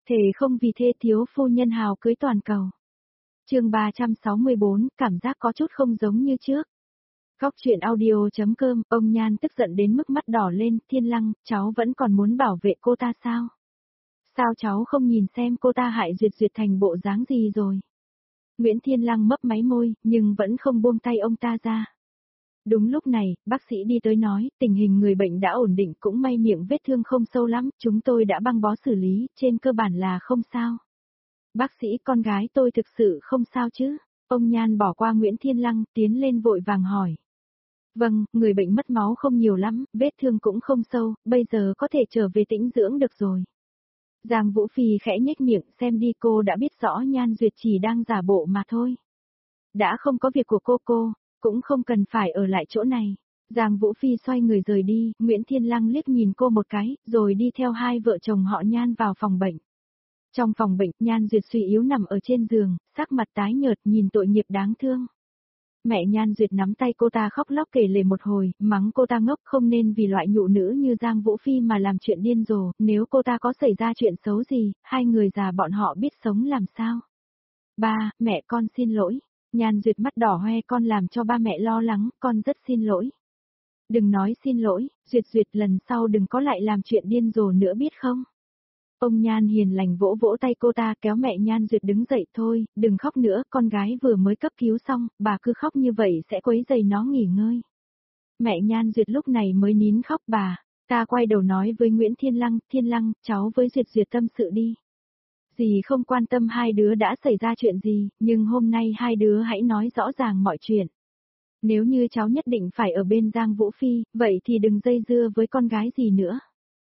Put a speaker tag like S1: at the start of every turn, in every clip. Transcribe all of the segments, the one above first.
S1: Thề không vì thê thiếu phu nhân hào cưới toàn cầu. Chương 364, cảm giác có chút không giống như trước. Góc chuyện audio.com, ông Nhan tức giận đến mức mắt đỏ lên, Thiên Lăng, cháu vẫn còn muốn bảo vệ cô ta sao? Sao cháu không nhìn xem cô ta hại Duyệt Duyệt thành bộ dáng gì rồi? Nguyễn Thiên Lăng mấp máy môi, nhưng vẫn không buông tay ông ta ra. Đúng lúc này, bác sĩ đi tới nói, tình hình người bệnh đã ổn định, cũng may miệng vết thương không sâu lắm, chúng tôi đã băng bó xử lý, trên cơ bản là không sao. Bác sĩ, con gái tôi thực sự không sao chứ? Ông Nhan bỏ qua Nguyễn Thiên Lăng, tiến lên vội vàng hỏi. Vâng, người bệnh mất máu không nhiều lắm, vết thương cũng không sâu, bây giờ có thể trở về tĩnh dưỡng được rồi. Giang Vũ Phi khẽ nhếch miệng, xem đi, cô đã biết rõ Nhan Duyệt chỉ đang giả bộ mà thôi. Đã không có việc của cô, cũng không cần phải ở lại chỗ này. Giang Vũ Phi xoay người rời đi, Nguyễn Thiên Lăng liếc nhìn cô một cái, rồi đi theo hai vợ chồng họ Nhan vào phòng bệnh. Trong phòng bệnh, Nhan Duyệt suy yếu nằm ở trên giường, sắc mặt tái nhợt, nhìn tội nghiệp đáng thương. Mẹ Nhan Duyệt nắm tay cô ta khóc lóc kể lể một hồi, mắng cô ta ngốc, không nên vì loại nhụ nữ như Giang Vũ Phi mà làm chuyện điên rồ, nếu cô ta có xảy ra chuyện xấu gì, hai người già bọn họ biết sống làm sao. Ba, mẹ con xin lỗi. Nhan Duyệt mắt đỏ hoe, con làm cho ba mẹ lo lắng, con rất xin lỗi. Đừng nói xin lỗi, Duyệt lần sau đừng có lại làm chuyện điên rồ nữa biết không? Ông Nhan hiền lành vỗ vỗ tay cô ta, kéo mẹ Nhan Duyệt đứng dậy, thôi, đừng khóc nữa, con gái vừa mới cấp cứu xong, bà cứ khóc như vậy sẽ quấy rầy nó nghỉ ngơi. Mẹ Nhan Duyệt lúc này mới nín khóc. Ta quay đầu nói với Nguyễn Thiên Lăng, cháu với Duyệt tâm sự đi. Dì không quan tâm hai đứa đã xảy ra chuyện gì, nhưng hôm nay hai đứa hãy nói rõ ràng mọi chuyện. Nếu như cháu nhất định phải ở bên Giang Vũ Phi, vậy thì đừng dây dưa với con gái gì nữa.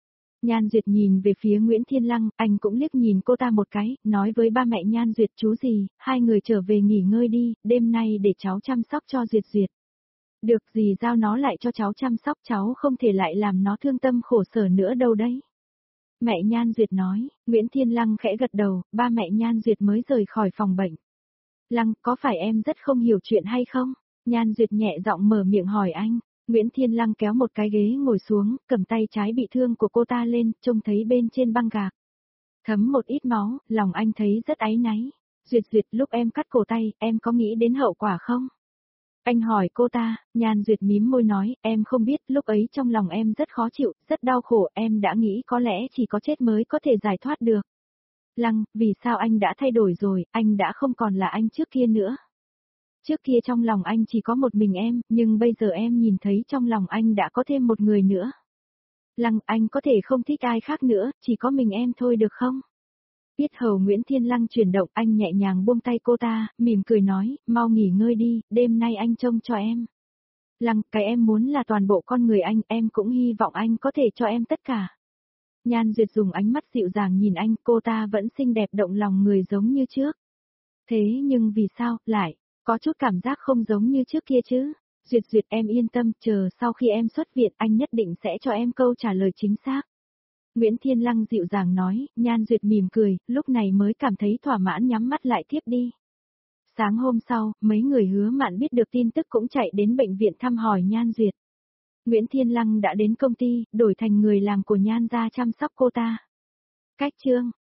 S1: Nhan Duyệt nhìn về phía Nguyễn Thiên Lăng, anh cũng liếc nhìn cô ta một cái, nói với ba mẹ Nhan Duyệt, chú dì, hai người trở về nghỉ ngơi đi, đêm nay để cháu chăm sóc cho Duyệt. Được, dì giao nó lại cho cháu chăm sóc, cháu không thể lại làm nó thương tâm khổ sở nữa đâu đấy. Mẹ Nhan Duyệt nói, Nguyễn Thiên Lăng khẽ gật đầu, ba mẹ Nhan Duyệt mới rời khỏi phòng bệnh. Lăng, có phải em rất không hiểu chuyện hay không? Nhan Duyệt nhẹ giọng mở miệng hỏi anh. Nguyễn Thiên Lăng kéo một cái ghế ngồi xuống, cầm tay trái bị thương của cô ta lên, trông thấy bên trên băng gạc thấm một ít máu, lòng anh thấy rất áy náy. Duyệt, lúc em cắt cổ tay, em có nghĩ đến hậu quả không? Anh hỏi cô ta, Nhan Duyệt mím môi nói, em không biết, lúc ấy trong lòng em rất khó chịu, rất đau khổ, em đã nghĩ có lẽ chỉ có chết mới có thể giải thoát được. Lăng, vì sao anh đã thay đổi rồi, anh đã không còn là anh trước kia nữa. Trước kia trong lòng anh chỉ có một mình em, nhưng bây giờ em nhìn thấy trong lòng anh đã có thêm một người nữa. Lăng, anh có thể không thích ai khác nữa, chỉ có mình em thôi được không? Yết hầu Nguyễn Thiên Lăng chuyển động, anh nhẹ nhàng buông tay cô ta, mỉm cười nói, mau nghỉ ngơi đi, đêm nay anh trông cho em. Lăng, cái em muốn là toàn bộ con người anh, em cũng hy vọng anh có thể cho em tất cả. Nhan Duyệt dùng ánh mắt dịu dàng nhìn anh, cô ta vẫn xinh đẹp động lòng người giống như trước. Thế nhưng vì sao, lại, có chút cảm giác không giống như trước kia chứ? Duyệt em yên tâm, chờ sau khi em xuất viện anh nhất định sẽ cho em câu trả lời chính xác. Nguyễn Thiên Lăng dịu dàng nói, Nhan Duyệt mỉm cười, lúc này mới cảm thấy thỏa mãn nhắm mắt lại tiếp đi. Sáng hôm sau, mấy người Hứa Mạn biết được tin tức cũng chạy đến bệnh viện thăm hỏi Nhan Duyệt. Nguyễn Thiên Lăng đã đến công ty, đổi thành người làm của Nhan ra chăm sóc cô ta. Cách chương